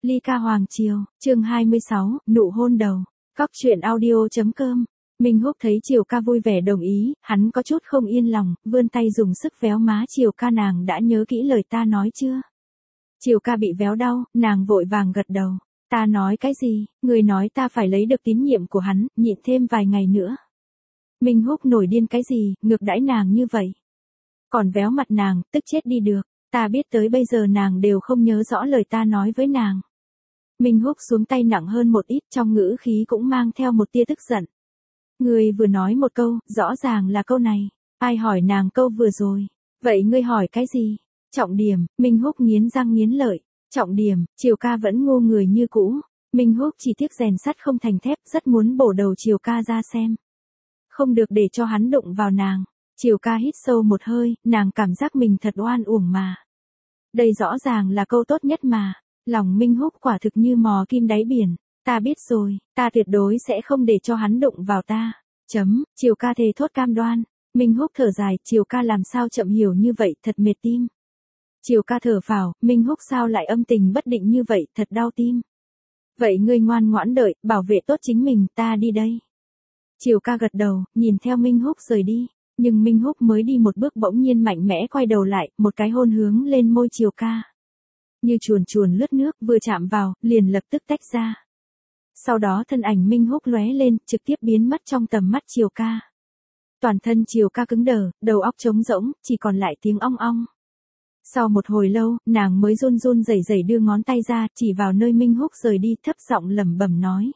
Ly ca hoàng triều, chương 26, nụ hôn đầu. Cóc truyện audio.com. Minh Húc thấy Triều ca vui vẻ đồng ý, hắn có chút không yên lòng, vươn tay dùng sức véo má Triều ca. Nàng đã nhớ kỹ lời ta nói chưa? Triều ca bị véo đau, nàng vội vàng gật đầu. Ta nói cái gì? Người nói ta phải lấy được tín nhiệm của hắn, nhịn thêm vài ngày nữa. Minh Húc nổi điên cái gì, ngược đãi nàng như vậy. Còn véo mặt nàng, tức chết đi được. Ta biết tới bây giờ nàng đều không nhớ rõ lời ta nói với nàng. Minh Húc xuống tay nặng hơn một ít, trong ngữ khí cũng mang theo một tia tức giận. Ngươi vừa nói một câu, rõ ràng là câu này. Ai hỏi nàng câu vừa rồi? Vậy ngươi hỏi cái gì? Trọng điểm. Minh Húc nghiến răng nghiến lợi. Trọng điểm. Triều ca vẫn ngu người như cũ. Minh Húc chỉ tiếc rèn sắt không thành thép, rất muốn bổ đầu Triều ca ra xem. Không được để cho hắn đụng vào nàng. Triều ca hít sâu một hơi, nàng cảm giác mình thật oan uổng mà. Đây rõ ràng là câu tốt nhất mà. Lòng Minh Húc quả thực như mò kim đáy biển. Ta biết rồi, ta tuyệt đối sẽ không để cho hắn đụng vào ta. Triều ca thề thốt cam đoan. Minh Húc thở dài, Triều ca làm sao chậm hiểu như vậy, thật mệt tim. Triều ca thở phào, Minh Húc sao lại âm tình bất định như vậy, thật đau tim. Vậy ngươi ngoan ngoãn đợi, bảo vệ tốt chính mình, ta đi đây. Triều ca gật đầu, nhìn theo Minh Húc rời đi. Nhưng Minh Húc mới đi một bước bỗng nhiên mạnh mẽ quay đầu lại, một cái hôn hướng lên môi Triều ca. Như chuồn chuồn lướt nước, vừa chạm vào, liền lập tức tách ra. Sau đó thân ảnh Minh Húc lóe lên, trực tiếp biến mất trong tầm mắt Triều ca. Toàn thân Triều ca cứng đờ, đầu óc trống rỗng, chỉ còn lại tiếng ong ong. Sau một hồi lâu, nàng mới run run rẩy rẩy đưa ngón tay ra, chỉ vào nơi Minh Húc rời đi, thấp giọng lẩm bẩm nói.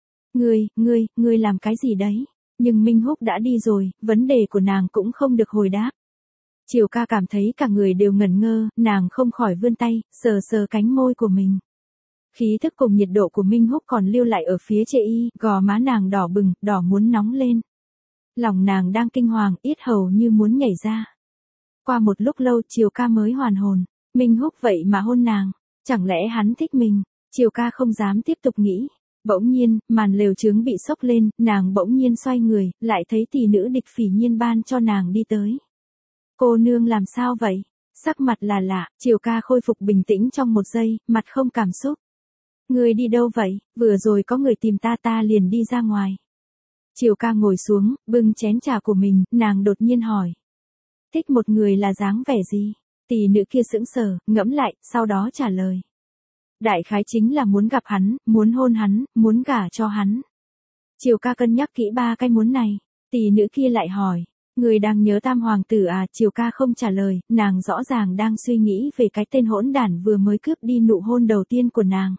Ngươi làm cái gì đấy? Nhưng Minh Húc đã đi rồi, vấn đề của nàng cũng không được hồi đáp. Triều ca cảm thấy cả người đều ngẩn ngơ, nàng không khỏi vươn tay, sờ sờ cánh môi của mình. Khí thức cùng nhiệt độ của Minh Húc còn lưu lại ở phía chê y, gò má nàng đỏ bừng, đỏ muốn nóng lên. Lòng nàng đang kinh hoàng, yết hầu như muốn nhảy ra. Qua một lúc lâu Triều ca mới hoàn hồn, Minh Húc vậy mà hôn nàng, chẳng lẽ hắn thích mình? Triều ca không dám tiếp tục nghĩ. Bỗng nhiên, màn lều trướng bị xốc lên, nàng bỗng nhiên xoay người, lại thấy tỷ nữ Địch Phỉ Nhiên ban cho nàng đi tới. Cô nương làm sao vậy? Sắc mặt là lạ, Triều ca khôi phục bình tĩnh trong một giây, mặt không cảm xúc. Ngươi đi đâu vậy? Vừa rồi có người tìm ta liền đi ra ngoài. Triều ca ngồi xuống, bưng chén trà của mình, nàng đột nhiên hỏi. Thích một người là dáng vẻ gì? Tỷ nữ kia sững sờ, ngẫm lại, sau đó trả lời. Đại khái chính là muốn gặp hắn, muốn hôn hắn, muốn gả cho hắn. Triều ca cân nhắc kỹ ba cái muốn này. Tỷ nữ kia lại hỏi. Người đang nhớ tam hoàng tử à? Triều ca không trả lời, nàng rõ ràng đang suy nghĩ về cái tên hỗn đản vừa mới cướp đi nụ hôn đầu tiên của nàng.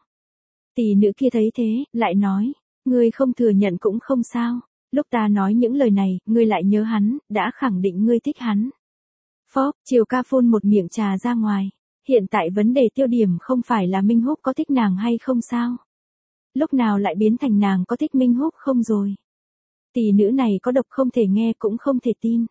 Tỷ nữ kia thấy thế, lại nói. Ngươi không thừa nhận cũng không sao. Lúc ta nói những lời này, ngươi lại nhớ hắn, đã khẳng định ngươi thích hắn. Phóp, Triều ca phun một miệng trà ra ngoài. Hiện tại vấn đề tiêu điểm không phải là Minh Húc có thích nàng hay không sao? Lúc nào lại biến thành nàng có thích Minh Húc không rồi? Tỷ nữ này có độc không thể nghe cũng không thể tin.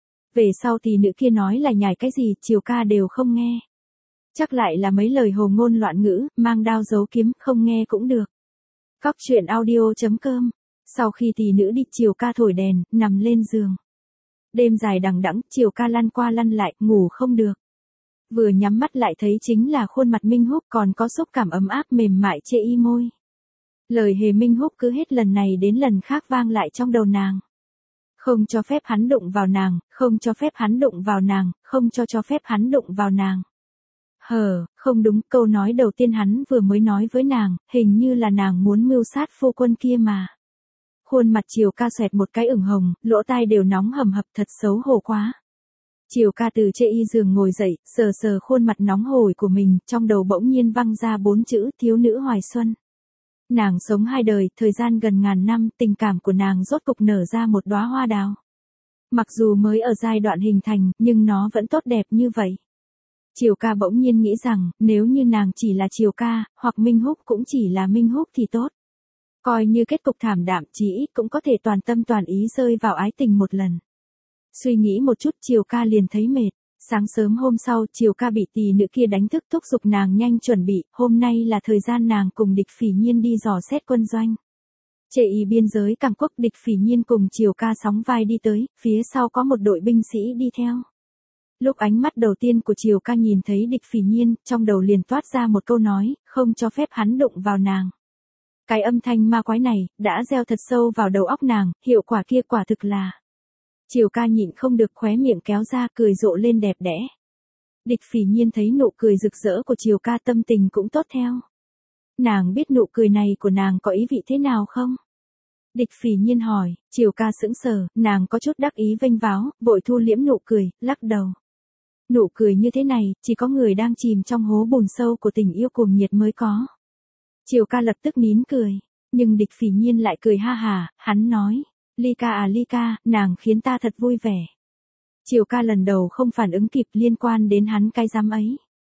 Về sau tỷ nữ kia nói là nhải cái gì, Triều ca đều không nghe. Chắc lại là mấy lời hồ ngôn loạn ngữ, mang đao giấu kiếm, không nghe cũng được. Cóc truyện audio.com. Sau khi tỷ nữ đi, Triều ca thổi đèn, nằm lên giường. Đêm dài đằng đẵng, Triều ca lăn qua lăn lại, ngủ không được. Vừa nhắm mắt lại thấy chính là khuôn mặt Minh Húc, còn có xúc cảm ấm áp mềm mại chê y môi. Lời hề Minh Húc cứ hết lần này đến lần khác vang lại trong đầu nàng. Không cho phép hắn đụng vào nàng, không cho phép hắn đụng vào nàng, không cho phép hắn đụng vào nàng. Không đúng, câu nói đầu tiên hắn vừa mới nói với nàng, hình như là nàng muốn mưu sát phu quân kia mà. Khuôn mặt Triều ca xoẹt một cái ửng hồng, lỗ tai đều nóng hầm hập, thật xấu hổ quá. Triều ca từ chê y giường ngồi dậy, sờ sờ khuôn mặt nóng hổi của mình, trong đầu bỗng nhiên văng ra 4 chữ, thiếu nữ hoài xuân. Nàng sống 2 đời, thời gian gần ngàn năm, tình cảm của nàng rốt cục nở ra một đóa hoa đào. Mặc dù mới ở giai đoạn hình thành, nhưng nó vẫn tốt đẹp như vậy. Triều ca bỗng nhiên nghĩ rằng, nếu như nàng chỉ là Triều ca, hoặc Minh Húc cũng chỉ là Minh Húc thì tốt. Coi như kết cục thảm đạm, chí ít cũng có thể toàn tâm toàn ý rơi vào ái tình một lần. Suy nghĩ một chút, Triều ca liền thấy mệt. Sáng sớm hôm sau, Triều ca bị tỷ nữ kia đánh thức, thúc giục nàng nhanh chuẩn bị, hôm nay là thời gian nàng cùng Địch Phỉ Nhiên đi dò xét quân doanh. Chệ y biên giới Cảng Quốc, Địch Phỉ Nhiên cùng Triều ca sóng vai đi tới, phía sau có một đội binh sĩ đi theo. Lúc ánh mắt đầu tiên của Triều Ca nhìn thấy Địch Phỉ Nhiên, trong đầu liền toát ra một câu nói, không cho phép hắn đụng vào nàng. Cái âm thanh ma quái này, đã gieo thật sâu vào đầu óc nàng, hiệu quả kia quả thực là. Triều Ca nhịn không được khóe miệng kéo ra cười rộ lên đẹp đẽ. Địch Phỉ Nhiên thấy nụ cười rực rỡ của Triều Ca tâm tình cũng tốt theo. Nàng biết nụ cười này của nàng có ý vị thế nào không? Địch Phỉ Nhiên hỏi, Triều Ca sững sờ, nàng có chút đắc ý vênh váo, vội thu liễm nụ cười, lắc đầu. Nụ cười như thế này, chỉ có người đang chìm trong hố bùn sâu của tình yêu cuồng nhiệt mới có. Triều Ca lập tức nín cười, nhưng Địch Phỉ Nhiên lại cười ha hà, hắn nói, Ly Ca à Ly Ca, nàng khiến ta thật vui vẻ. Triều Ca lần đầu không phản ứng kịp liên quan đến hắn cái dám ấy.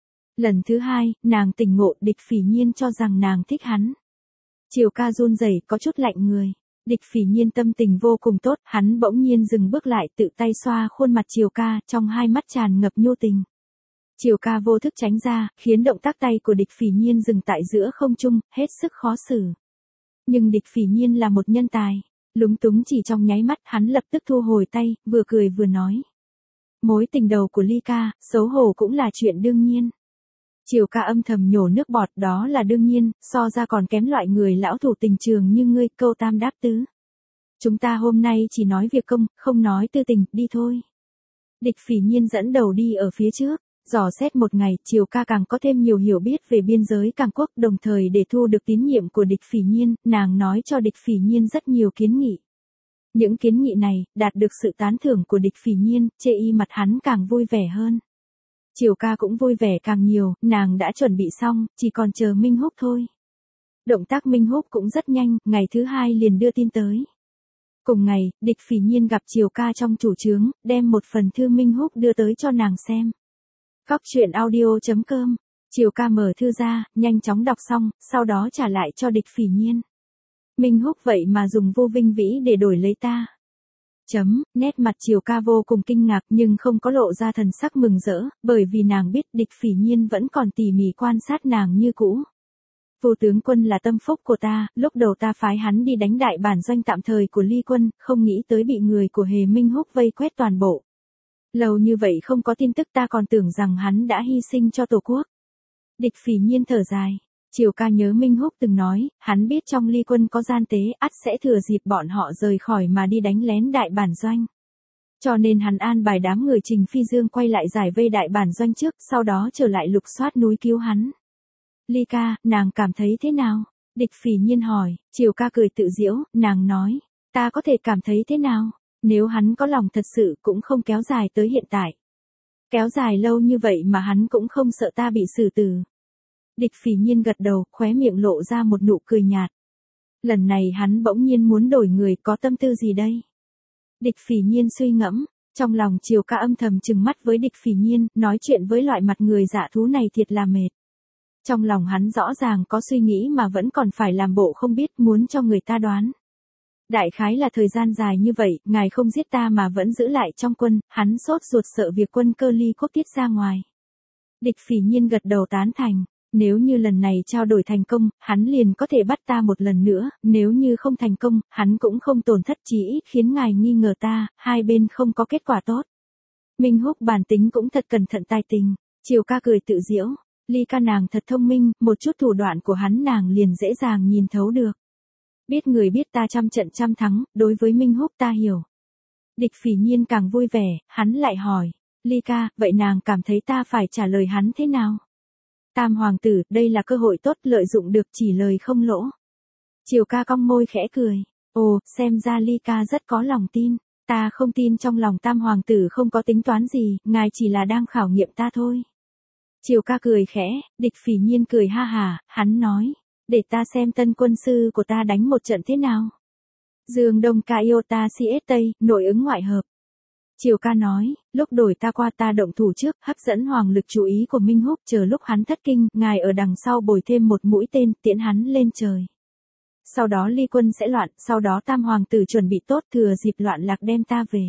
Lần thứ hai, nàng tỉnh ngộ, Địch Phỉ Nhiên cho rằng nàng thích hắn. Triều Ca run rẩy, có chút lạnh người. Địch Phỉ Nhiên tâm tình vô cùng tốt, hắn bỗng nhiên dừng bước lại, tự tay xoa khuôn mặt Triều Ca, trong hai mắt tràn ngập nhu tình. Triều Ca vô thức tránh ra, khiến động tác tay của Địch Phỉ Nhiên dừng tại giữa không trung, hết sức khó xử. Nhưng Địch Phỉ Nhiên là một nhân tài, lúng túng chỉ trong nháy mắt, hắn lập tức thu hồi tay, vừa cười vừa nói. Mối tình đầu của Ly Ca, xấu hổ cũng là chuyện đương nhiên. Triều Ca âm thầm nhổ nước bọt, đó là đương nhiên, so ra còn kém loại người lão thủ tình trường như ngươi, câu tam đáp tứ. Chúng ta hôm nay chỉ nói việc công, không nói tư tình, đi thôi. Địch Phỉ Nhiên dẫn đầu đi ở phía trước, dò xét một ngày, Triều Ca càng có thêm nhiều hiểu biết về biên giới Càng Quốc, đồng thời để thu được tín nhiệm của Địch Phỉ Nhiên, nàng nói cho Địch Phỉ Nhiên rất nhiều kiến nghị. Những kiến nghị này, đạt được sự tán thưởng của Địch Phỉ Nhiên, chê y mặt hắn càng vui vẻ hơn. Triều Ca cũng vui vẻ càng nhiều, nàng đã chuẩn bị xong, chỉ còn chờ Minh Húc thôi. Động tác Minh Húc cũng rất nhanh, ngày thứ hai liền đưa tin tới. Cùng ngày, Địch Phỉ Nhiên gặp Triều Ca trong chủ trướng, đem một phần thư Minh Húc đưa tới cho nàng xem. Cóc truyện audio.com, Triều Ca mở thư ra, nhanh chóng đọc xong, sau đó trả lại cho Địch Phỉ Nhiên. Minh Húc vậy mà dùng vô vinh vĩ để đổi lấy ta. Nét mặt Triều Ca vô cùng kinh ngạc nhưng không có lộ ra thần sắc mừng rỡ, bởi vì nàng biết Địch Phỉ Nhiên vẫn còn tỉ mỉ quan sát nàng như cũ. Vô tướng quân là tâm phúc của ta, lúc đầu ta phái hắn đi đánh đại bản doanh tạm thời của Ly quân, không nghĩ tới bị người của Hề Minh Húc vây quét toàn bộ. Lâu như vậy không có tin tức, ta còn tưởng rằng hắn đã hy sinh cho Tổ quốc. Địch Phỉ Nhiên thở dài. Triều Ca nhớ Minh Húc từng nói, hắn biết trong Ly quân có gian tế, ắt sẽ thừa dịp bọn họ rời khỏi mà đi đánh lén đại bản doanh. Cho nên hắn an bài đám người Trình Phi Dương quay lại giải vây đại bản doanh trước, sau đó trở lại lục soát núi cứu hắn. Ly Ca, nàng cảm thấy thế nào? Địch Phỉ Nhiên hỏi. Triều Ca cười tự giễu, nàng nói, ta có thể cảm thấy thế nào? Nếu hắn có lòng thật sự cũng không kéo dài tới hiện tại. Kéo dài lâu như vậy mà hắn cũng không sợ ta bị xử tử. Địch Phỉ Nhiên gật đầu, khóe miệng lộ ra một nụ cười nhạt. Lần này hắn bỗng nhiên muốn đổi người, có tâm tư gì đây? Địch Phỉ Nhiên suy ngẫm, trong lòng Triều Ca âm thầm trừng mắt với Địch Phỉ Nhiên, nói chuyện với loại mặt người dạ thú này thiệt là mệt. Trong lòng hắn rõ ràng có suy nghĩ mà vẫn còn phải làm bộ không biết, muốn cho người ta đoán. Đại khái là thời gian dài như vậy, ngài không giết ta mà vẫn giữ lại trong quân, hắn sốt ruột sợ việc quân Cơ Ly Quốc tiết ra ngoài. Địch Phỉ Nhiên gật đầu tán thành. Nếu như lần này trao đổi thành công, hắn liền có thể bắt ta một lần nữa, nếu như không thành công, hắn cũng không tổn thất, chỉ ít khiến ngài nghi ngờ ta, hai bên không có kết quả tốt. Minh Húc bản tính cũng thật cẩn thận tài tình. Triều Ca cười tự giễu, Ly Ca nàng thật thông minh, một chút thủ đoạn của hắn nàng liền dễ dàng nhìn thấu được. Biết người biết ta trăm trận trăm thắng, đối với Minh Húc ta hiểu. Địch Phỉ Nhiên càng vui vẻ, hắn lại hỏi, Ly Ca, vậy nàng cảm thấy ta phải trả lời hắn thế nào? Tam hoàng tử, đây là cơ hội tốt, lợi dụng được, chỉ lời không lỗ. Triều Ca cong môi khẽ cười. Ồ, xem ra Ly Ca rất có lòng tin. Ta không tin trong lòng tam hoàng tử không có tính toán gì, ngài chỉ là đang khảo nghiệm ta thôi. Triều Ca cười khẽ, Địch Phỉ Nhiên cười ha hà, hắn nói, để ta xem tân quân sư của ta đánh một trận thế nào. Dương Đông Ca Iota CS Tây, nội ứng ngoại hợp. Triều Ca nói, lúc đổi ta qua ta động thủ trước, hấp dẫn hoàng lực chú ý của Minh Húc, chờ lúc hắn thất kinh, ngài ở đằng sau bồi thêm một mũi tên, tiễn hắn lên trời. Sau đó Ly quân sẽ loạn, sau đó tam hoàng tử chuẩn bị tốt, thừa dịp loạn lạc đem ta về.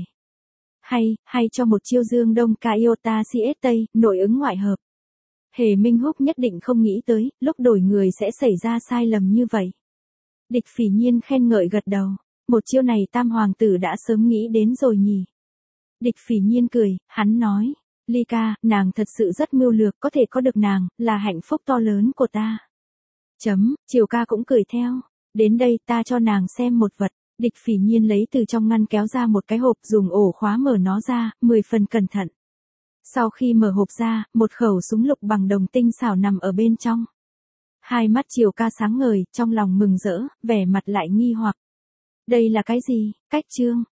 Hay cho một chiêu Dương Đông Ca Iota CS Tây, nội ứng ngoại hợp. Hề Minh Húc nhất định không nghĩ tới, lúc đổi người sẽ xảy ra sai lầm như vậy. Địch Phỉ Nhiên khen ngợi gật đầu, một chiêu này tam hoàng tử đã sớm nghĩ đến rồi nhỉ. Địch Phỉ Nhiên cười, hắn nói, Ly ca, nàng thật sự rất mưu lược, có thể có được nàng, là hạnh phúc to lớn của ta. Triều ca cũng cười theo. Đến đây ta cho nàng xem một vật. Địch Phỉ Nhiên lấy từ trong ngăn kéo ra một cái hộp, dùng ổ khóa mở nó ra, 10 phần cẩn thận. Sau khi mở hộp ra, một khẩu súng lục bằng đồng tinh xảo nằm ở bên trong. Hai mắt Triều ca sáng ngời, trong lòng mừng rỡ, vẻ mặt lại nghi hoặc. Đây là cái gì? Cách chương.